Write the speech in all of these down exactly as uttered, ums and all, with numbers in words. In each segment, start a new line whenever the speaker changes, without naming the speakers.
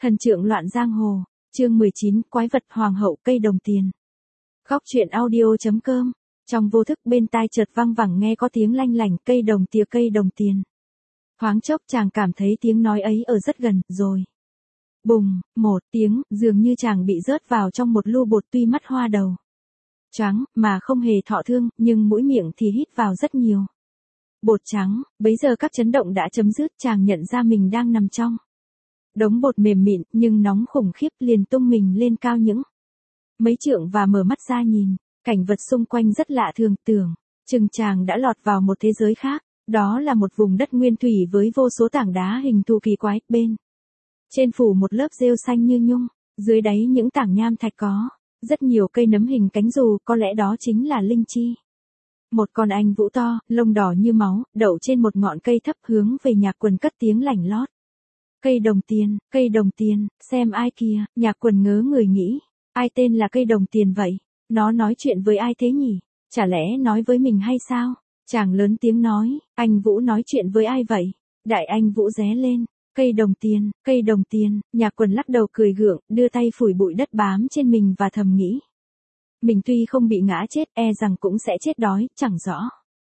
Thần trượng loạn giang hồ, chương mười chín, quái vật hoàng hậu cây đồng tiền. Góc truyện audio.com, trong vô thức bên tai chợt vang vẳng nghe có tiếng lanh lảnh cây đồng tìa cây đồng tiền. Thoáng chốc chàng cảm thấy tiếng nói ấy ở rất gần, rồi. Bùng, một tiếng, dường như chàng bị rớt vào trong một lu bột tuy mắt hoa đầu. Choáng, mà không hề thọ thương, nhưng mũi miệng thì hít vào rất nhiều. Bột trắng, bấy giờ các chấn động đã chấm dứt, chàng nhận ra mình đang nằm trong đống bột mềm mịn, nhưng nóng khủng khiếp, liền tung mình lên cao những mấy trượng và mở mắt ra nhìn, cảnh vật xung quanh rất lạ thường, tưởng chừng chàng đã lọt vào một thế giới khác, đó là một vùng đất nguyên thủy với vô số tảng đá hình thù kỳ quái, bên trên phủ một lớp rêu xanh như nhung, dưới đáy những tảng nham thạch có rất nhiều cây nấm hình cánh dù, có lẽ đó chính là linh chi. Một con anh vũ to, lông đỏ như máu, đậu trên một ngọn cây thấp hướng về Nhạc Quần cất tiếng lảnh lót. Cây đồng tiền, cây đồng tiền, xem ai kìa, Nhạc Quần ngớ người nghĩ, ai tên là cây đồng tiền vậy? Nó nói chuyện với ai thế nhỉ? Chả lẽ nói với mình hay sao? Chàng lớn tiếng nói, anh Vũ nói chuyện với ai vậy? Đại anh Vũ ré lên, cây đồng tiền, cây đồng tiền, Nhạc Quần lắc đầu cười gượng, đưa tay phủi bụi đất bám trên mình và thầm nghĩ. Mình tuy không bị ngã chết, e rằng cũng sẽ chết đói, chẳng rõ.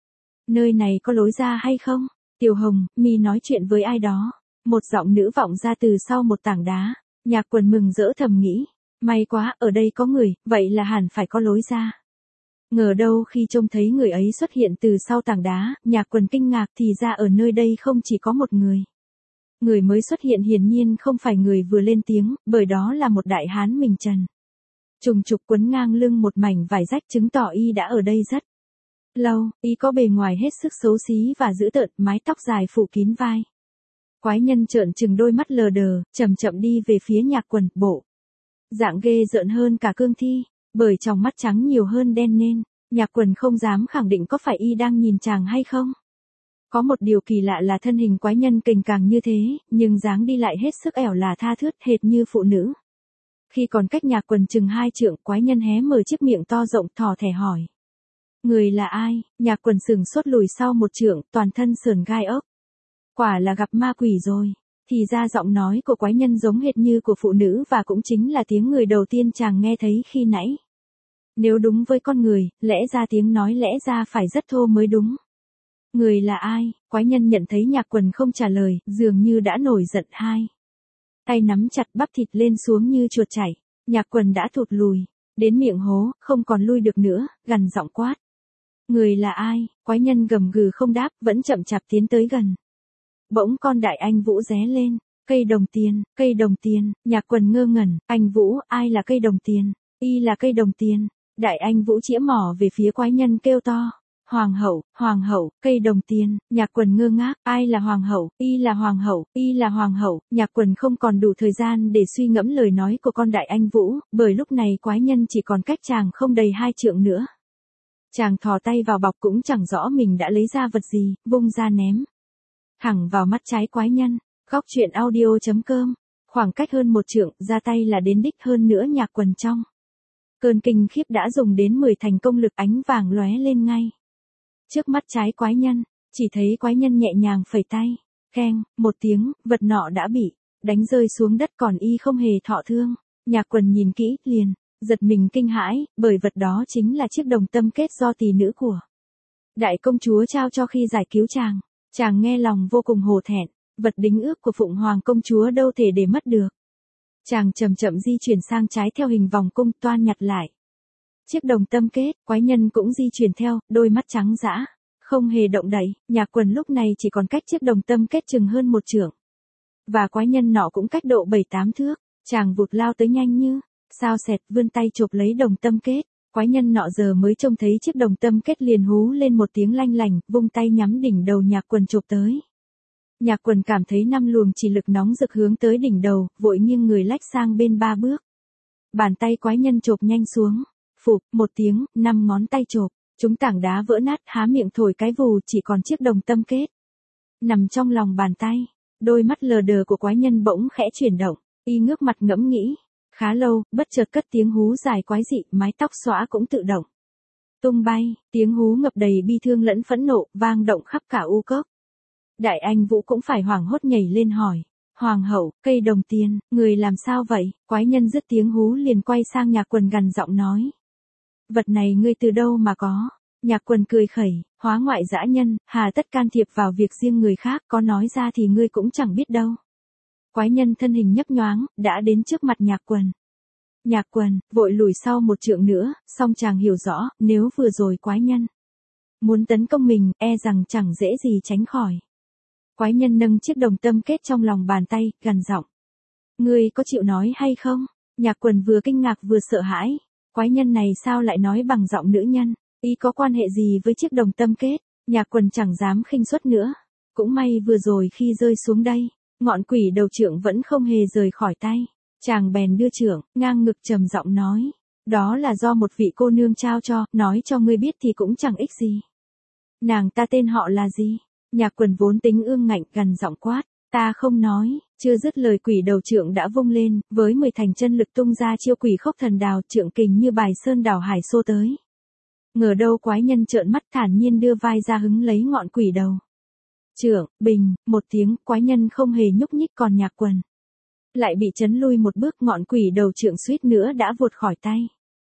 Nơi này có lối ra hay không? Tiểu Hồng, mi nói chuyện với ai đó? Một giọng nữ vọng ra từ sau một tảng đá. Nhạc Quần mừng rỡ thầm nghĩ. May quá, ở đây có người, vậy là hẳn phải có lối ra. Ngờ đâu khi trông thấy người ấy xuất hiện từ sau tảng đá, Nhạc Quần kinh ngạc thì ra ở nơi đây không chỉ có một người. Người mới xuất hiện hiển nhiên không phải người vừa lên tiếng, bởi đó là một đại hán mình trần. Trùng trục quấn ngang lưng một mảnh vải rách chứng tỏ y đã ở đây rất lâu, y có bề ngoài hết sức xấu xí và dữ tợn, mái tóc dài phủ kín vai. Quái nhân trợn trừng đôi mắt lờ đờ, chậm chậm đi về phía Nhạc Quần, bộ dạng ghê rợn hơn cả cương thi, bởi trong mắt trắng nhiều hơn đen nên, Nhạc Quần không dám khẳng định có phải y đang nhìn chàng hay không. Có một điều kỳ lạ là thân hình quái nhân kềnh càng như thế, nhưng dáng đi lại hết sức ẻo là tha thướt hệt như phụ nữ. Khi còn cách Nhạc Quần chừng hai trượng, quái nhân hé mở chiếc miệng to rộng thò thẻ hỏi. Người là ai? Nhạc Quần sừng sốt lùi sau một trượng, toàn thân sườn gai ốc. Quả là gặp ma quỷ rồi. Thì ra giọng nói của quái nhân giống hệt như của phụ nữ và cũng chính là tiếng người đầu tiên chàng nghe thấy khi nãy. Nếu đúng với con người, lẽ ra tiếng nói lẽ ra phải rất thô mới đúng. Người là ai? Quái nhân nhận thấy Nhạc Quần không trả lời, dường như đã nổi giận hai. Tay nắm chặt bắp thịt lên xuống như chuột chảy, Nhạc Quần đã thụt lùi, đến miệng hố, không còn lui được nữa, gằn giọng quát. Người là ai? Quái nhân gầm gừ không đáp, vẫn chậm chạp tiến tới gần. Bỗng con đại anh Vũ ré lên, cây đồng tiền, cây đồng tiền, Nhạc Quần ngơ ngẩn, anh Vũ, ai là cây đồng tiền? Y là cây đồng tiền. Đại anh Vũ chĩa mỏ về phía quái nhân kêu to. Hoàng hậu, hoàng hậu, cây đồng tiền, Nhạc Quần ngơ ngác, ai là hoàng hậu, y là hoàng hậu, y là hoàng hậu, Nhạc Quần không còn đủ thời gian để suy ngẫm lời nói của con đại anh Vũ, bởi lúc này quái nhân chỉ còn cách chàng không đầy hai trượng nữa. Chàng thò tay vào bọc cũng chẳng rõ mình đã lấy ra vật gì, vung ra ném thẳng vào mắt trái quái nhân. Góc truyện audio.com, khoảng cách hơn một trượng, ra tay là đến đích, hơn nữa Nhạc Quần trong cơn kinh khiếp đã dùng đến mười thành công lực, ánh vàng lóe lên ngay trước mắt trái quái nhân, chỉ thấy quái nhân nhẹ nhàng phẩy tay, keng, một tiếng, vật nọ đã bị đánh rơi xuống đất, còn y không hề thọ thương. Nhạc Quần nhìn kỹ, liền giật mình kinh hãi, bởi vật đó chính là chiếc đồng tâm kết do tỷ nữ của đại công chúa trao cho khi giải cứu chàng. Chàng nghe lòng vô cùng hổ thẹn, vật đính ước của Phụng Hoàng công chúa đâu thể để mất được. Chàng chậm chậm di chuyển sang trái theo hình vòng cung, toan nhặt lại chiếc đồng tâm kết, quái nhân cũng di chuyển theo, đôi mắt trắng dã, không hề động đậy. Nhạc Quần lúc này chỉ còn cách chiếc đồng tâm kết chừng hơn một trượng, và quái nhân nọ cũng cách độ bảy tám thước. Chàng vụt lao tới nhanh như sao xẹt, vươn tay chộp lấy đồng tâm kết. Quái nhân nọ giờ mới trông thấy chiếc đồng tâm kết liền hú lên một tiếng lanh lành, vung tay nhắm đỉnh đầu Nhạc Quần chộp tới. Nhạc Quần cảm thấy năm luồng chỉ lực nóng rực hướng tới đỉnh đầu, vội nghiêng người lách sang bên ba bước. Bàn tay quái nhân chộp nhanh xuống, phụp, một tiếng, năm ngón tay chộp, chúng tảng đá vỡ nát, há miệng thổi cái vù, chỉ còn chiếc đồng tâm kết nằm trong lòng bàn tay. Đôi mắt lờ đờ của quái nhân bỗng khẽ chuyển động, y ngước mặt ngẫm nghĩ. Khá lâu, bất chợt cất tiếng hú dài quái dị, mái tóc xõa cũng tự động tung bay, tiếng hú ngập đầy bi thương lẫn phẫn nộ, vang động khắp cả u cốc. Đại anh Vũ cũng phải hoảng hốt nhảy lên hỏi. Hoàng hậu, cây đồng tiền, người làm sao vậy? Quái nhân dứt tiếng hú liền quay sang Nhạc Quần gằn giọng nói. Vật này ngươi từ đâu mà có? Nhạc Quần cười khẩy, hóa ngoại dã nhân, hà tất can thiệp vào việc riêng người khác, có nói ra thì ngươi cũng chẳng biết đâu. Quái nhân thân hình nhấp nhoáng, đã đến trước mặt Nhạc Quần. Nhạc Quần, vội lùi sau một trượng nữa, song chàng hiểu rõ, nếu vừa rồi quái nhân muốn tấn công mình, e rằng chẳng dễ gì tránh khỏi. Quái nhân nâng chiếc đồng tâm kết trong lòng bàn tay, gằn giọng. Ngươi có chịu nói hay không? Nhạc Quần vừa kinh ngạc vừa sợ hãi. Quái nhân này sao lại nói bằng giọng nữ nhân? Ý có quan hệ gì với chiếc đồng tâm kết? Nhạc Quần chẳng dám khinh suất nữa. Cũng may vừa rồi khi rơi xuống đây, ngọn quỷ đầu trượng vẫn không hề rời khỏi tay. Chàng bèn đưa trượng, ngang ngực trầm giọng nói. Đó là do một vị cô nương trao cho, nói cho ngươi biết thì cũng chẳng ích gì. Nàng ta tên họ là gì? Nhạc Quần vốn tính ương ngạnh gằn giọng quát. Ta không nói, chưa dứt lời quỷ đầu trượng đã vung lên, với mười thành chân lực tung ra chiêu quỷ khốc thần đào, trượng kình như bài sơn đảo hải xô tới. Ngờ đâu quái nhân trợn mắt thản nhiên đưa vai ra hứng lấy ngọn quỷ đầu. Trượng, bình, một tiếng, quái nhân không hề nhúc nhích, còn Nhạc Quần lại bị chấn lui một bước, ngọn quỷ đầu trượng suýt nữa đã vụt khỏi tay.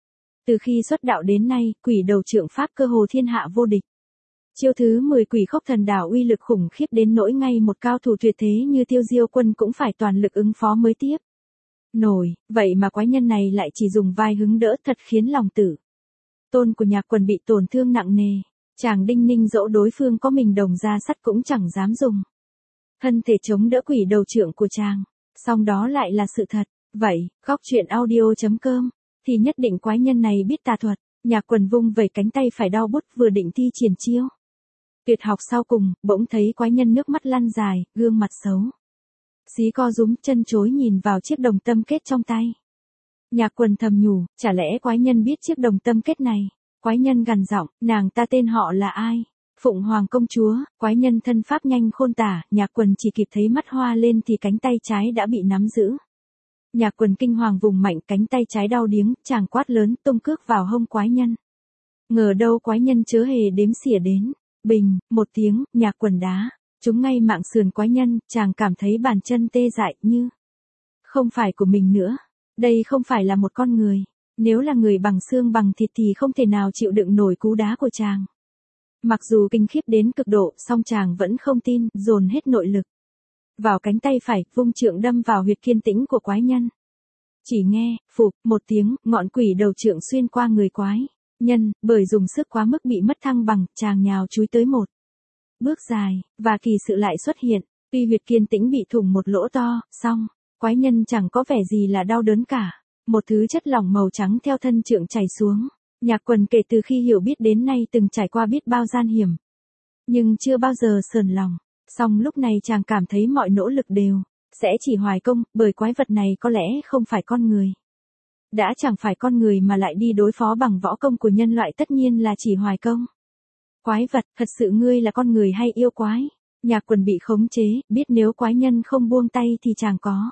Từ khi xuất đạo đến nay, quỷ đầu trượng pháp cơ hồ thiên hạ vô địch. Chiêu thứ mười quỷ khốc thần đảo uy lực khủng khiếp đến nỗi ngay một cao thủ tuyệt thế như Tiêu Diêu Quân cũng phải toàn lực ứng phó mới tiếp nổi, vậy mà quái nhân này lại chỉ dùng vai hứng đỡ, thật khiến lòng tử tôn của Nhạc Quần bị tổn thương nặng nề. Chàng đinh ninh dỗ đối phương có mình đồng ra sắt cũng chẳng dám dùng thân thể chống đỡ quỷ đầu trượng của chàng. Song đó lại là sự thật. Vậy, góc truyện audio chấm com thì nhất định quái nhân này biết tà thuật. Nhạc Quần vung vẩy cánh tay phải đau bút vừa định thi triển chiêu tuyệt học sau cùng, bỗng thấy quái nhân nước mắt lăn dài, gương mặt xấu xí co rúm, chân chối nhìn vào chiếc đồng tâm kết trong tay. Nhạc Quần thầm nhủ, chả lẽ quái nhân biết chiếc đồng tâm kết này? Quái nhân gằn giọng, nàng ta tên họ là ai? Phụng Hoàng công chúa. Quái nhân thân pháp nhanh khôn tả, Nhạc Quần chỉ kịp thấy mắt hoa lên thì cánh tay trái đã bị nắm giữ. Nhạc Quần kinh hoàng vùng mạnh, cánh tay trái đau điếng, chàng quát lớn, tung cước vào hông quái nhân. Ngờ đâu quái nhân chớ hề đếm xỉa đến. Bình, một tiếng, Nhạc Quần đá trúng ngay mạng sườn quái nhân, chàng cảm thấy bàn chân tê dại như không phải của mình nữa. Đây không phải là một con người. Nếu là người bằng xương bằng thịt thì không thể nào chịu đựng nổi cú đá của chàng. Mặc dù kinh khiếp đến cực độ, song chàng vẫn không tin, dồn hết nội lực vào cánh tay phải, vung trượng đâm vào huyệt kiên tĩnh của quái nhân. Chỉ nghe, phụp, một tiếng, ngọn quỷ đầu trượng xuyên qua người quái nhân, bởi dùng sức quá mức bị mất thăng bằng, chàng nhào chúi tới một bước dài, và kỳ sự lại xuất hiện. Tuy huyệt kiên tĩnh bị thủng một lỗ to, song quái nhân chẳng có vẻ gì là đau đớn cả. Một thứ chất lỏng màu trắng theo thân trượng chảy xuống. Nhạc Quần kể từ khi hiểu biết đến nay từng trải qua biết bao gian hiểm, nhưng chưa bao giờ sờn lòng. Song lúc này chàng cảm thấy mọi nỗ lực đều sẽ chỉ hoài công, bởi quái vật này có lẽ không phải con người. Đã chẳng phải con người mà lại đi đối phó bằng võ công của nhân loại, tất nhiên là chỉ hoài công. Quái vật, thật sự ngươi là con người hay yêu quái? Nhạc Quần bị khống chế, biết nếu quái nhân không buông tay thì chàng có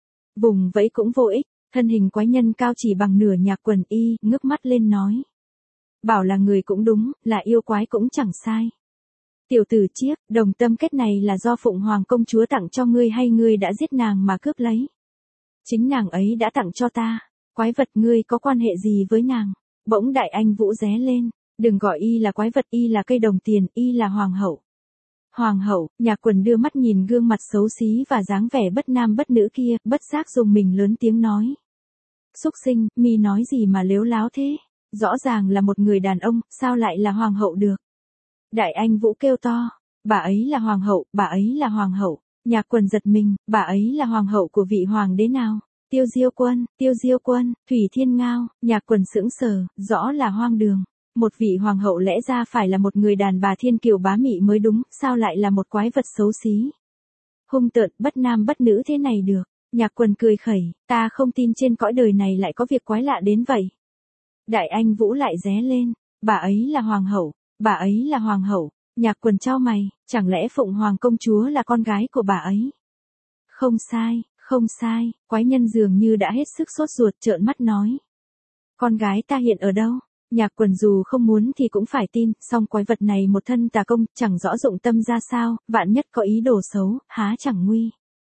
vùng vẫy cũng vô ích. Thân hình quái nhân cao chỉ bằng nửa Nhạc Quần y, ngước mắt lên nói. Bảo là người cũng đúng, là yêu quái cũng chẳng sai. Tiểu tử chiếc, đồng tâm kết này là do Phụng Hoàng công chúa tặng cho ngươi hay ngươi đã giết nàng mà cướp lấy? Chính nàng ấy đã tặng cho ta. Quái vật, ngươi có quan hệ gì với nàng? Bỗng Đại Anh Vũ ré lên. Đừng gọi y là quái vật, y là cây đồng tiền, y là hoàng hậu. Hoàng hậu. Nhạc Quần đưa mắt nhìn gương mặt xấu xí và dáng vẻ bất nam bất nữ kia, bất giác dùng mình lớn tiếng nói. Xúc sinh, mi nói gì mà lếu láo thế? Rõ ràng là một người đàn ông, sao lại là hoàng hậu được? Đại Anh Vũ kêu to. Bà ấy là hoàng hậu, bà ấy là hoàng hậu. Nhạc Quần giật mình, bà ấy là hoàng hậu của vị hoàng đế nào? Tiêu Diêu Quân, Tiêu Diêu Quân, Thủy Thiên Ngao. Nhạc Quần sững sờ, rõ là hoang đường. Một vị hoàng hậu lẽ ra phải là một người đàn bà thiên kiều bá mị mới đúng, sao lại là một quái vật xấu xí, hung tợn, bất nam bất nữ thế này được? Nhạc Quần cười khẩy, ta không tin trên cõi đời này lại có việc quái lạ đến vậy. Đại Anh Vũ lại ré lên, bà ấy là hoàng hậu, bà ấy là hoàng hậu. Nhạc Quần chau mày, chẳng lẽ Phụng Hoàng công chúa là con gái của bà ấy? Không sai, không sai. Quái nhân dường như đã hết sức sốt ruột, trợn mắt nói. Con gái ta hiện ở đâu? Nhạc Quần dù không muốn thì cũng phải tin, song quái vật này một thân tà công, chẳng rõ dụng tâm ra sao, vạn nhất có ý đồ xấu, há chẳng nguy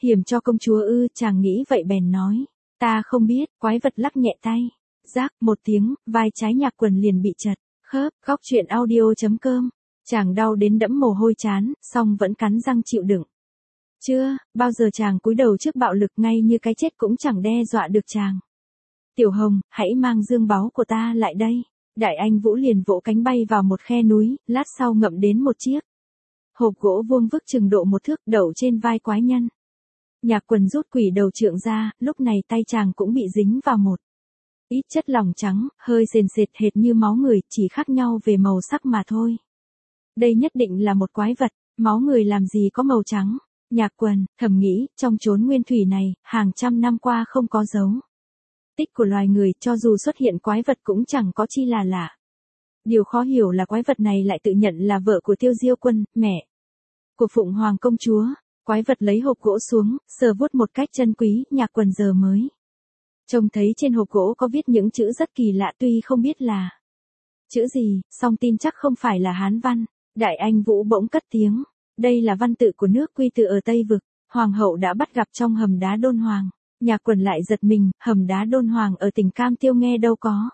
Hiểm cho công chúa ư, chàng nghĩ vậy bèn nói. Ta không biết, quái vật lắc nhẹ tay. Rác, một tiếng, vai trái Nhạc Quần liền bị chật, khớp, góc truyện audio chấm com. Chàng đau đến đẫm mồ hôi chán, song vẫn cắn răng chịu đựng. Chưa, bao giờ chàng cúi đầu trước bạo lực ngay như cái chết cũng chẳng đe dọa được chàng. Tiểu Hồng, hãy mang dương báu của ta lại đây. Đại Anh Vũ liền vỗ cánh bay vào một khe núi, lát sau ngậm đến một chiếc hộp gỗ vuông vức chừng độ một thước đậu trên vai quái nhân. Nhạc Quần rút quỷ đầu trượng ra, lúc này tay chàng cũng bị dính vào một ít chất lỏng trắng, hơi sền sệt hệt như máu người, chỉ khác nhau về màu sắc mà thôi. Đây nhất định là một quái vật, máu người làm gì có màu trắng. Nhạc Quần thầm nghĩ, trong chốn nguyên thủy này, hàng trăm năm qua không có dấu tích của loài người, cho dù xuất hiện quái vật cũng chẳng có chi là lạ. Điều khó hiểu là quái vật này lại tự nhận là vợ của Tiêu Diêu Quân, mẹ của Phụng Hoàng công chúa. Quái vật lấy hộp gỗ xuống, sờ vuốt một cách chân quý, Nhạc Quần giờ mới trông thấy trên hộp gỗ có viết những chữ rất kỳ lạ, tuy không biết là chữ gì, song tin chắc không phải là Hán văn. Đại Anh Vũ bỗng cất tiếng. Đây là văn tự của nước Quy Tự ở Tây Vực, Hoàng hậu đã bắt gặp trong hầm đá Đôn Hoàng. Nhạc Quần lại giật mình, hầm đá Đôn Hoàng ở tỉnh Cam Tiêu nghe đâu có.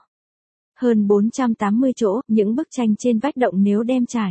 Hơn bốn trăm tám mươi chỗ, những bức tranh trên vách động nếu đem trải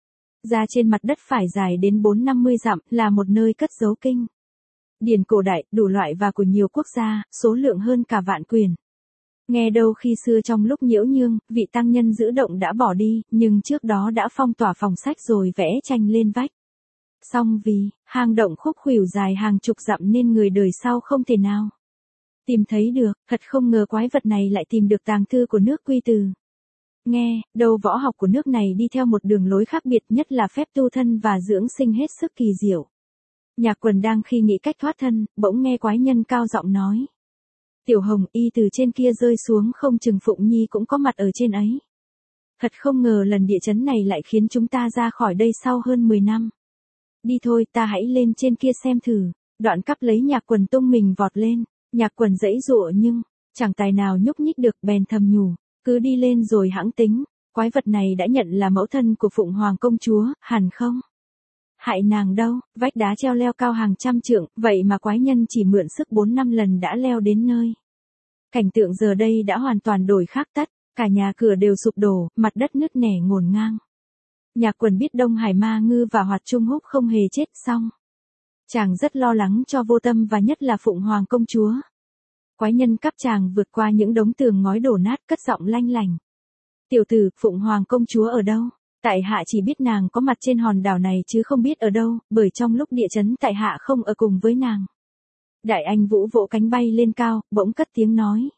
ra trên mặt đất phải dài đến bốn năm mươi dặm, là một nơi cất giấu kinh điển cổ đại, đủ loại và của nhiều quốc gia, số lượng hơn cả vạn quyển. Nghe đâu khi xưa trong lúc nhiễu nhương, vị tăng nhân giữ động đã bỏ đi, nhưng trước đó đã phong tỏa phòng sách rồi vẽ tranh lên vách. Song vì hang động khúc khuỷu dài hàng chục dặm nên người đời sau không thể nào tìm thấy được, thật không ngờ quái vật này lại tìm được tàng thư của nước Quy Từ. Nghe, đầu võ học của nước này đi theo một đường lối khác biệt, nhất là phép tu thân và dưỡng sinh hết sức kỳ diệu. Nhạc Quần đang khi nghĩ cách thoát thân, bỗng nghe quái nhân cao giọng nói. Tiểu Hồng, y từ trên kia rơi xuống, không chừng Phụng Nhi cũng có mặt ở trên ấy. Thật không ngờ lần địa chấn này lại khiến chúng ta ra khỏi đây sau hơn mười năm. Đi thôi, ta hãy lên trên kia xem thử. Đoạn cắp lấy Nhạc Quần tung mình vọt lên. Nhạc Quần giãy giụa nhưng chẳng tài nào nhúc nhích được, bèn thầm nhủ, cứ đi lên rồi hẵng tính. Quái vật này đã nhận là mẫu thân của Phụng Hoàng công chúa, hẳn không hại nàng đâu. Vách đá treo leo cao hàng trăm trượng, vậy mà quái nhân chỉ mượn sức bốn năm lần đã leo đến nơi. Cảnh tượng giờ đây đã hoàn toàn đổi khác tất, cả nhà cửa đều sụp đổ, mặt đất nứt nẻ ngổn ngang. Nhạc Quần biết Đông Hải Ma Ngư và Hoạt Trung Húc không hề chết xong. Chàng rất lo lắng cho Vô Tâm và nhất là Phụng Hoàng công chúa. Quái nhân cắp chàng vượt qua những đống tường ngói đổ nát, cất giọng lanh lành. Tiểu tử, Phụng Hoàng công chúa ở đâu? Tại hạ chỉ biết nàng có mặt trên hòn đảo này chứ không biết ở đâu, bởi trong lúc địa chấn tại hạ không ở cùng với nàng. Đại Anh Vũ vỗ cánh bay lên cao, bỗng cất tiếng nói.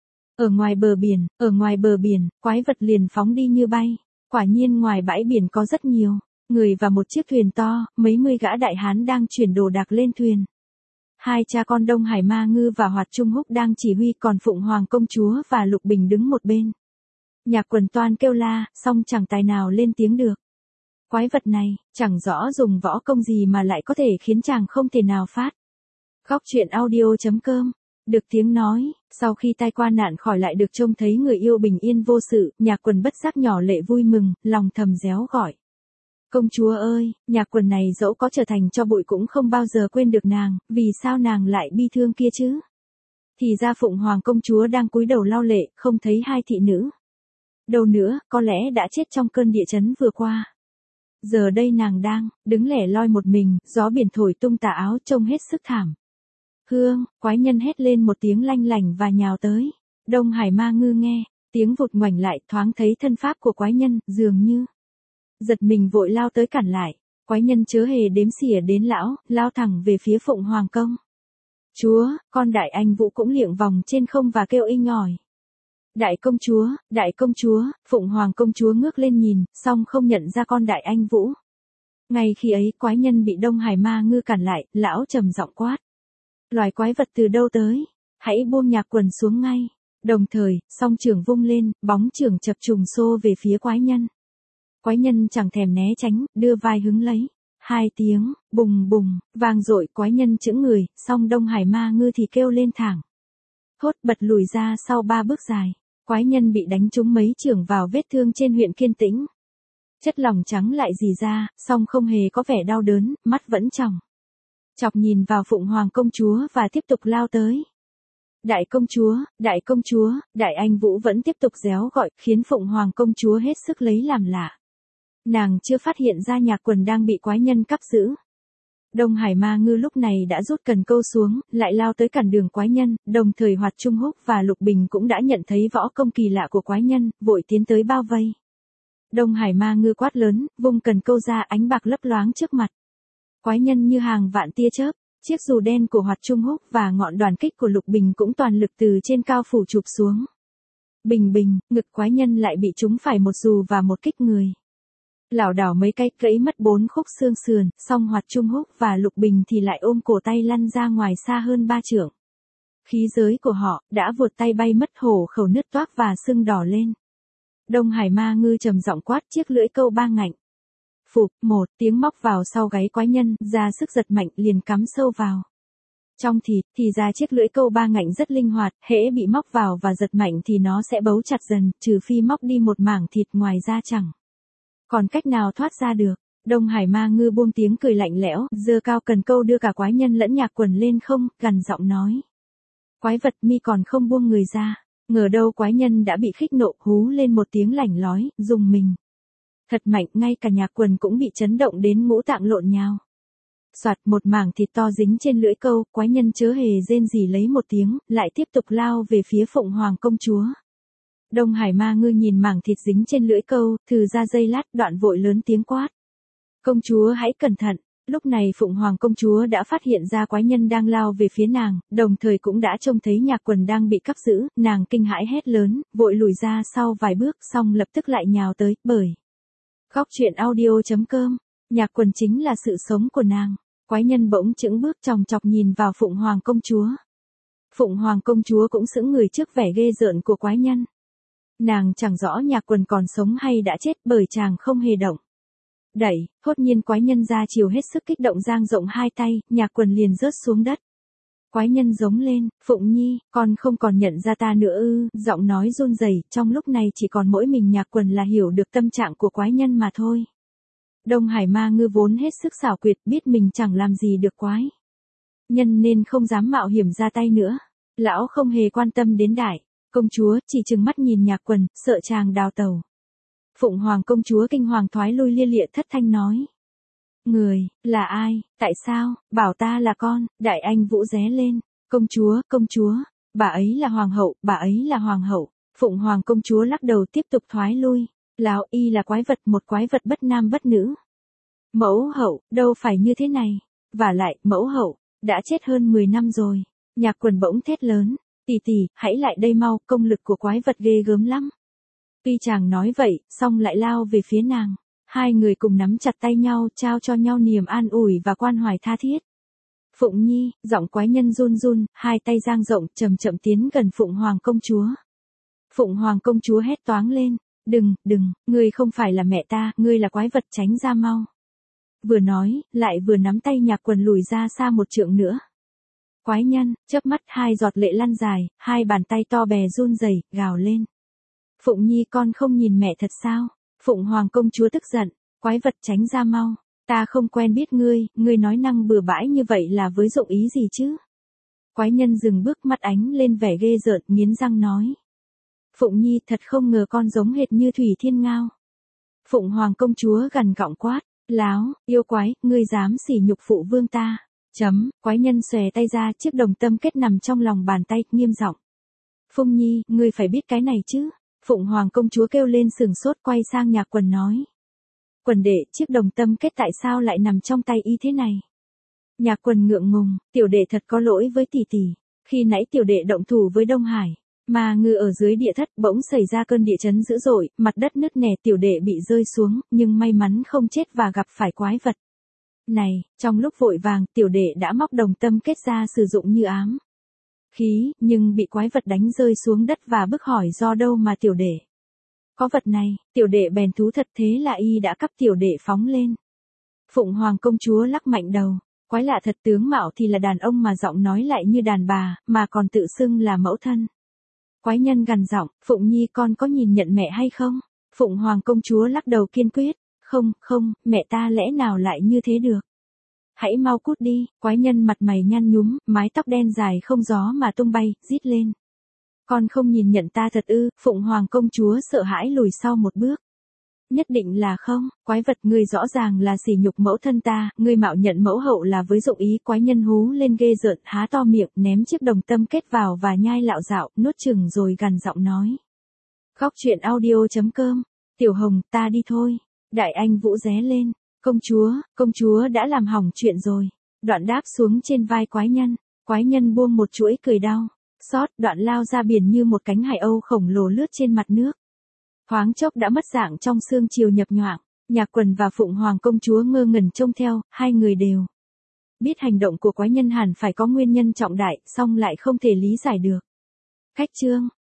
Ở ngoài bờ biển, ở ngoài bờ biển, quái vật liền phóng đi như bay. Quả nhiên ngoài bãi biển có rất nhiều người và một chiếc thuyền to, mấy mươi gã đại hán đang chuyển đồ đạc lên thuyền. Hai cha con Đông Hải Ma Ngư và Hoạt Trung Húc đang chỉ huy, còn Phụng Hoàng công chúa và Lục Bình đứng một bên. Nhạc Quần toan kêu la, song chẳng tài nào lên tiếng được. Quái vật này, chẳng rõ dùng võ công gì mà lại có thể khiến chàng không thể nào phát. Góc truyện audio chấm com. Được tiếng nói, sau khi tai qua nạn khỏi lại được trông thấy người yêu bình yên vô sự, Nhạc Quần bất giác nhỏ lệ vui mừng, lòng thầm réo gọi. Công chúa ơi, Nhạc Quần này dẫu có trở thành cho bụi cũng không bao giờ quên được nàng, vì sao nàng lại bi thương kia chứ? Thì ra Phụng Hoàng công chúa đang cúi đầu lau lệ, không thấy hai thị nữ đâu nữa, có lẽ đã chết trong cơn địa chấn vừa qua. Giờ đây nàng đang đứng lẻ loi một mình, gió biển thổi tung tà áo, trông hết sức thảm. Hương, quái nhân hét lên một tiếng lanh lảnh và nhào tới. Đông Hải Ma Ngư nghe tiếng vụt ngoảnh lại, thoáng thấy thân pháp của quái nhân, dường như giật mình vội lao tới cản lại. Quái nhân chớ hề đếm xỉa đến lão, lao thẳng về phía Phụng Hoàng công chúa. Con Đại Anh Vũ cũng liệng vòng trên không và kêu inh ỏi. Đại công chúa, đại công chúa. Phụng Hoàng công chúa ngước lên nhìn, song không nhận ra con Đại Anh Vũ. Ngay khi ấy, quái nhân bị Đông Hải Ma Ngư cản lại, lão trầm giọng quát. Loài quái vật từ đâu tới? Hãy buông Nhạc Quần xuống ngay. Đồng thời, song trường vung lên, bóng trường chập trùng xô về phía quái nhân. Quái nhân chẳng thèm né tránh, đưa vai hứng lấy. Hai tiếng, bùng bùng, vang dội, quái nhân chững người, song Đông Hải Ma Ngư thì kêu lên thẳng. Thốt bật lùi ra sau ba bước dài. Quái nhân bị đánh trúng mấy chưởng vào vết thương trên huyện Kiên Tĩnh. Chất lỏng trắng lại rỉ ra, song không hề có vẻ đau đớn, mắt vẫn tròng chọc nhìn vào Phụng Hoàng công chúa và tiếp tục lao tới. Đại công chúa, đại công chúa, đại anh Vũ vẫn tiếp tục réo gọi, khiến Phụng Hoàng công chúa hết sức lấy làm lạ. Nàng chưa phát hiện ra Nhạc Quần đang bị quái nhân cắp giữ. Đông Hải Ma Ngư lúc này đã rút cần câu xuống, lại lao tới cản đường quái nhân, đồng thời Hoạt Trung Húc và Lục Bình cũng đã nhận thấy võ công kỳ lạ của quái nhân, vội tiến tới bao vây. Đông Hải Ma Ngư quát lớn, vung cần câu ra, ánh bạc lấp loáng trước mặt. Quái nhân như hàng vạn tia chớp, chiếc dù đen của Hoạt Trung Húc và ngọn đoàn kích của Lục Bình cũng toàn lực từ trên cao phủ chụp xuống. Bình bình, ngực quái nhân lại bị trúng phải một dù và một kích người. Lảo đảo mấy cái, gãy mất bốn khúc xương sườn, song Hoạt Trung Húc và Lục Bình thì lại ôm cổ tay lăn ra ngoài xa hơn ba trượng. Khí giới của họ đã vụt tay bay mất, hổ khẩu nứt toác và sưng đỏ lên. Đông Hải Ma Ngư trầm giọng quát, chiếc lưỡi câu ba ngạnh. Phụp, một tiếng móc vào sau gáy quái nhân, ra sức giật mạnh liền cắm sâu vào. Trong thịt, thì ra chiếc lưỡi câu ba ngạnh rất linh hoạt, hễ bị móc vào và giật mạnh thì nó sẽ bấu chặt dần, trừ phi móc đi một mảng thịt ngoài ra chẳng còn cách nào thoát ra được. Đông Hải Ma Ngư buông tiếng cười lạnh lẽo, giơ cao cần câu đưa cả quái nhân lẫn Nhạc Quần lên không, gằn giọng nói. Quái vật, mi còn không buông người ra. Ngờ đâu quái nhân đã bị khích nộ, hú lên một tiếng lảnh lói, rùng mình. Thật mạnh, ngay cả Nhạc Quần cũng bị chấn động đến ngũ tạng lộn nhào. Soạt, một mảng thịt to dính trên lưỡi câu, quái nhân chớ hề rên rỉ lấy một tiếng, lại tiếp tục lao về phía Phụng Hoàng công chúa. Đông Hải Ma Ngư nhìn mảng thịt dính trên lưỡi câu, thừ ra giây lát, đoạn vội lớn tiếng quát. Công chúa hãy cẩn thận. Lúc này Phụng Hoàng công chúa đã phát hiện ra quái nhân đang lao về phía nàng, đồng thời cũng đã trông thấy Nhạc Quần đang bị cắp giữ, nàng kinh hãi hét lớn, vội lùi ra sau vài bước, xong lập tức lại nhào tới, bởi. Góc truyện audio chấm com, Nhạc Quần chính là sự sống của nàng. Quái nhân bỗng chững bước chòng chọc nhìn vào Phụng Hoàng công chúa. Phụng Hoàng công chúa cũng sững người trước vẻ ghê rợn của quái nhân. Nàng chẳng rõ Nhạc Quần còn sống hay đã chết, bởi chàng không hề động đẩy, hốt nhiên quái nhân ra chiều hết sức kích động giang rộng hai tay, Nhạc Quần liền rớt xuống đất. Quái nhân giống lên, Phụng Nhi, con không còn nhận ra ta nữa ư, giọng nói run rẩy, trong lúc này chỉ còn mỗi mình Nhạc Quần là hiểu được tâm trạng của quái nhân mà thôi. Đông Hải Ma Ngư vốn hết sức xảo quyệt, biết mình chẳng làm gì được quái nhân nên không dám mạo hiểm ra tay nữa. Lão không hề quan tâm đến đại công chúa, chỉ trừng mắt nhìn Nhạc Quần, sợ chàng đào tẩu. Phụng Hoàng công chúa kinh hoàng thoái lui lia lịa, thất thanh nói. Người, là ai, tại sao, bảo ta là con, đại anh Vũ ré lên. Công chúa, công chúa, bà ấy là hoàng hậu, bà ấy là hoàng hậu. Phụng Hoàng công chúa lắc đầu tiếp tục thoái lui. Lão y là quái vật, một quái vật bất nam bất nữ. Mẫu hậu, đâu phải như thế này. Và lại, mẫu hậu, đã chết hơn mười năm rồi. Nhạc Quần bỗng thét lớn. Tỷ tỷ, hãy lại đây mau, công lực của quái vật ghê gớm lắm. Tuy chàng nói vậy, xong lại lao về phía nàng. Hai người cùng nắm chặt tay nhau, trao cho nhau niềm an ủi và quan hoài tha thiết. Phụng Nhi, giọng quái nhân run run, hai tay dang rộng, chậm chậm tiến gần Phụng Hoàng công chúa. Phụng Hoàng công chúa hét toáng lên. Đừng, đừng, ngươi không phải là mẹ ta, ngươi là quái vật, tránh ra mau. Vừa nói, lại vừa nắm tay Nhạc Quần lùi ra xa một trượng nữa. Quái nhân, chớp mắt hai giọt lệ lăn dài, hai bàn tay to bè run rẩy, gào lên. Phụng Nhi, con không nhìn mẹ thật sao? Phụng Hoàng công chúa tức giận, quái vật tránh ra mau. Ta không quen biết ngươi, ngươi nói năng bừa bãi như vậy là với dụng ý gì chứ? Quái nhân dừng bước, mắt ánh lên vẻ ghê rợn, nghiến răng nói. Phụng Nhi, thật không ngờ con giống hệt như Thủy Thiên Ngao. Phụng Hoàng công chúa gằn gọng quát. Láo, yêu quái, ngươi dám sỉ nhục phụ vương ta. Chấm, quái nhân xòe tay ra, chiếc đồng tâm kết nằm trong lòng bàn tay, nghiêm giọng. Phụng Nhi, ngươi phải biết cái này chứ. Phụng Hoàng công chúa kêu lên sừng sốt, quay sang Nhạc Quần nói. Quần đệ, chiếc đồng tâm kết tại sao lại nằm trong tay y thế này? Nhạc Quần ngượng ngùng, tiểu đệ thật có lỗi với tỷ tỷ. Khi nãy tiểu đệ động thủ với Đông Hải Ma Ngư ở dưới địa thất, bỗng xảy ra cơn địa chấn dữ dội, mặt đất nứt nẻ, tiểu đệ bị rơi xuống, nhưng may mắn không chết và gặp phải quái vật. Này, trong lúc vội vàng, tiểu đệ đã móc đồng tâm kết ra sử dụng như ám khí, nhưng bị quái vật đánh rơi xuống đất và bức hỏi do đâu mà tiểu đệ có vật này. Tiểu đệ bèn thú thật, thế là y đã cắp tiểu đệ phóng lên. Phụng Hoàng công chúa lắc mạnh đầu. Quái lạ thật, tướng mạo thì là đàn ông mà giọng nói lại như đàn bà, mà còn tự xưng là mẫu thân. Quái nhân gằn giọng, Phụng Nhi, con có nhìn nhận mẹ hay không? Phụng Hoàng công chúa lắc đầu kiên quyết. Không, không, mẹ ta lẽ nào lại như thế được? Hãy mau cút đi, quái nhân mặt mày nhăn nhúm, mái tóc đen dài không gió mà tung bay, rít lên. Con không nhìn nhận ta thật ư? Phụng Hoàng công chúa sợ hãi lùi sau một bước. Nhất định là không, quái vật, ngươi rõ ràng là sỉ nhục mẫu thân ta, ngươi mạo nhận mẫu hậu là với dụng ý. Quái nhân hú lên ghê rợn, há to miệng, ném chiếc đồng tâm kết vào và nhai lạo dạo, nuốt chừng rồi gằn giọng nói. Góc truyện audio chấm com, Tiểu Hồng, ta đi thôi. Đại Anh Vũ ré lên, công chúa, công chúa đã làm hỏng chuyện rồi. Đoạn đáp xuống trên vai quái nhân, quái nhân buông một chuỗi cười đau, xót, đoạn lao ra biển như một cánh hải âu khổng lồ lướt trên mặt nước. Thoáng chốc đã mất dạng trong sương chiều nhập nhoạng, Nhạc Quần và Phụng Hoàng công chúa ngơ ngẩn trông theo, hai người đều biết hành động của quái nhân hẳn phải có nguyên nhân trọng đại, song lại không thể lý giải được. Khách chương,